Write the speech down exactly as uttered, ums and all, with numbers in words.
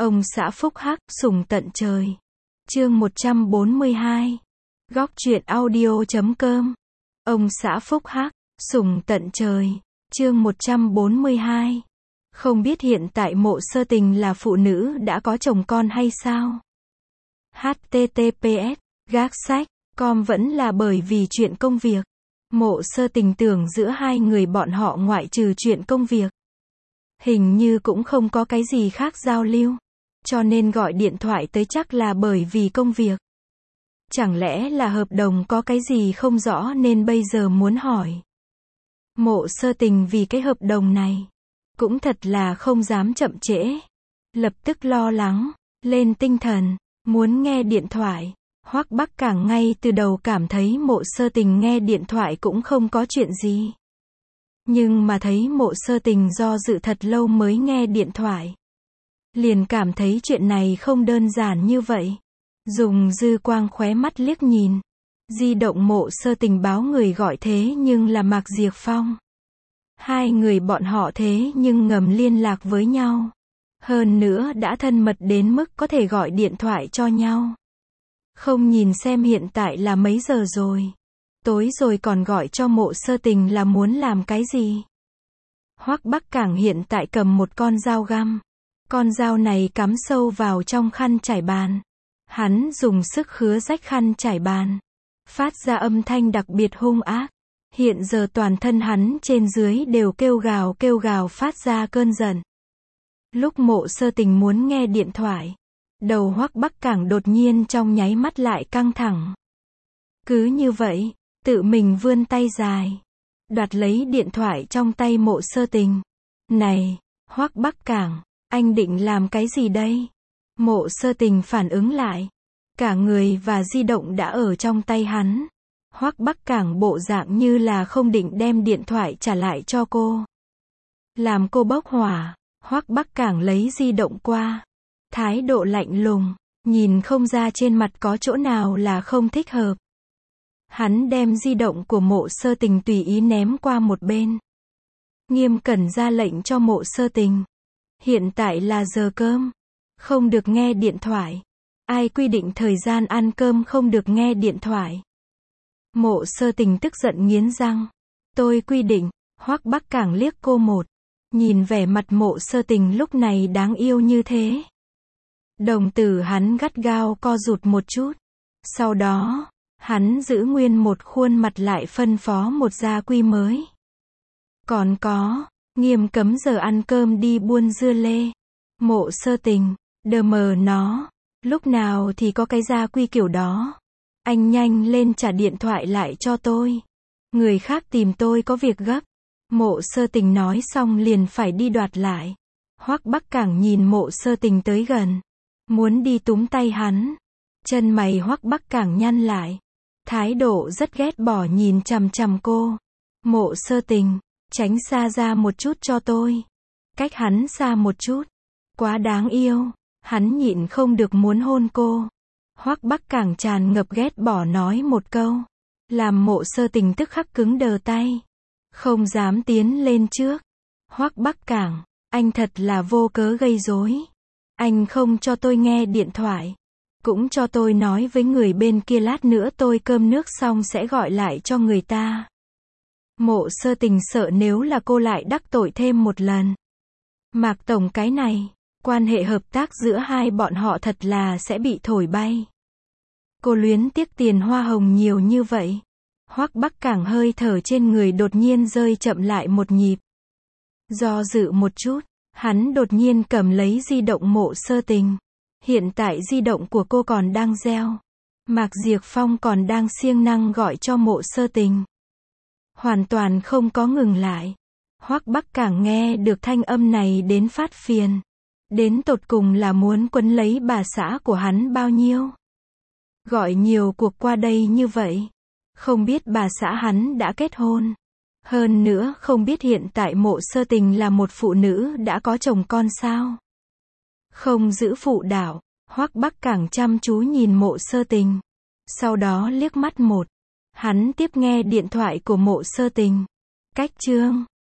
Ông xã phúc hắc, sủng tận trời. Chương một trăm bốn mươi hai. Góc truyện audio chấm com. Ông xã phúc hắc, sủng tận trời. Chương một trăm bốn mươi hai. Không biết hiện tại Mộ Sơ Tình là phụ nữ đã có chồng con hay sao? H T T P S. Gác sách. Com vẫn là bởi vì chuyện công việc. Mộ Sơ Tình tưởng giữa hai người bọn họ ngoại trừ chuyện công việc, hình như cũng không có cái gì khác giao lưu. Cho nên gọi điện thoại tới chắc là bởi vì công việc. Chẳng lẽ là hợp đồng có cái gì không rõ nên bây giờ muốn hỏi. Mộ Sơ Tình vì cái hợp đồng này cũng thật là không dám chậm trễ. Lập tức lo lắng, lên tinh thần, muốn nghe điện thoại. Hoắc Bắc Cảng ngay từ đầu cảm thấy Mộ Sơ Tình nghe điện thoại cũng không có chuyện gì. Nhưng mà thấy Mộ Sơ Tình do dự thật lâu mới nghe điện thoại, liền cảm thấy chuyện này không đơn giản như vậy. Dùng dư quang khóe mắt liếc nhìn, di động Mộ Sơ Tình báo người gọi thế nhưng là Mạc Diệp Phong. Hai người bọn họ thế nhưng ngầm liên lạc với nhau. Hơn nữa đã thân mật đến mức có thể gọi điện thoại cho nhau. Không nhìn xem hiện tại là mấy giờ rồi. Tối rồi còn gọi cho Mộ Sơ Tình là muốn làm cái gì? Hoắc Bắc Cảng hiện tại cầm một con dao găm. Con dao này cắm sâu vào trong khăn trải bàn. Hắn dùng sức khứa rách khăn trải bàn, phát ra âm thanh đặc biệt hung ác. Hiện giờ toàn thân hắn trên dưới đều kêu gào kêu gào phát ra cơn giận. Lúc Mộ Sơ Tình muốn nghe điện thoại, đầu Hoắc Bắc Cảng đột nhiên trong nháy mắt lại căng thẳng. Cứ như vậy, tự mình vươn tay dài, đoạt lấy điện thoại trong tay Mộ Sơ Tình. Này, Hoắc Bắc Cảng, anh định làm cái gì đây? Mộ Sơ Tình phản ứng lại. Cả người và di động đã ở trong tay hắn. Hoắc Bắc Cảng bộ dạng như là không định đem điện thoại trả lại cho cô. Làm cô bốc hỏa, Hoắc Bắc Cảng lấy di động qua. Thái độ lạnh lùng, nhìn không ra trên mặt có chỗ nào là không thích hợp. Hắn đem di động của Mộ Sơ Tình tùy ý ném qua một bên. Nghiêm cẩn ra lệnh cho Mộ Sơ Tình. Hiện tại là giờ cơm, không được nghe điện thoại. Ai quy định thời gian ăn cơm không được nghe điện thoại? Mộ Sơ Tình tức giận nghiến răng. Tôi quy định. Hoắc Bắc Cảng liếc cô một. Nhìn vẻ mặt Mộ Sơ Tình lúc này đáng yêu như thế. Đồng tử hắn gắt gao co rụt một chút. Sau đó, hắn giữ nguyên một khuôn mặt lại phân phó một gia quy mới. Còn có, nghiêm cấm giờ ăn cơm đi buôn dưa lê. Mộ Sơ Tình, đờ mờ nó, lúc nào thì có cái gia quy kiểu đó. Anh nhanh lên trả điện thoại lại cho tôi. Người khác tìm tôi có việc gấp. Mộ Sơ Tình nói xong liền phải đi đoạt lại. Hoắc Bắc Cảng nhìn Mộ Sơ Tình tới gần, muốn đi túm tay hắn. Chân mày Hoắc Bắc Cảng nhăn lại, thái độ rất ghét bỏ nhìn chằm chằm cô. Mộ Sơ Tình, tránh xa ra một chút cho tôi. Cách hắn xa một chút. Quá đáng yêu. Hắn nhịn không được muốn hôn cô. Hoắc Bắc Cảng tràn ngập ghét bỏ nói một câu, làm Mộ Sơ Tình tức khắc cứng đờ tay, không dám tiến lên trước. Hoắc Bắc Cảng, anh thật là vô cớ gây rối. Anh không cho tôi nghe điện thoại, cũng cho tôi nói với người bên kia lát nữa tôi cơm nước xong sẽ gọi lại cho người ta. Mộ Sơ Tình sợ nếu là cô lại đắc tội thêm một lần. Mạc Tổng cái này, quan hệ hợp tác giữa hai bọn họ thật là sẽ bị thổi bay. Cô luyến tiếc tiền hoa hồng nhiều như vậy. Hoắc Bắc Cảng hơi thở trên người đột nhiên rơi chậm lại một nhịp. Do dự một chút, hắn đột nhiên cầm lấy di động Mộ Sơ Tình. Hiện tại di động của cô còn đang reo. Mạc Diệp Phong còn đang siêng năng gọi cho Mộ Sơ Tình. Hoàn toàn không có ngừng lại. Hoắc Bắc Cảng nghe được thanh âm này đến phát phiền. Đến tột cùng là muốn quấn lấy bà xã của hắn bao nhiêu? Gọi nhiều cuộc qua đây như vậy. Không biết bà xã hắn đã kết hôn. Hơn nữa không biết hiện tại Mộ Sơ Tình là một phụ nữ đã có chồng con sao? Không giữ phụ đạo. Hoắc Bắc Cảng chăm chú nhìn Mộ Sơ Tình. Sau đó liếc mắt một. Hắn tiếp nghe điện thoại của Mộ Sơ Tình. Cách chương.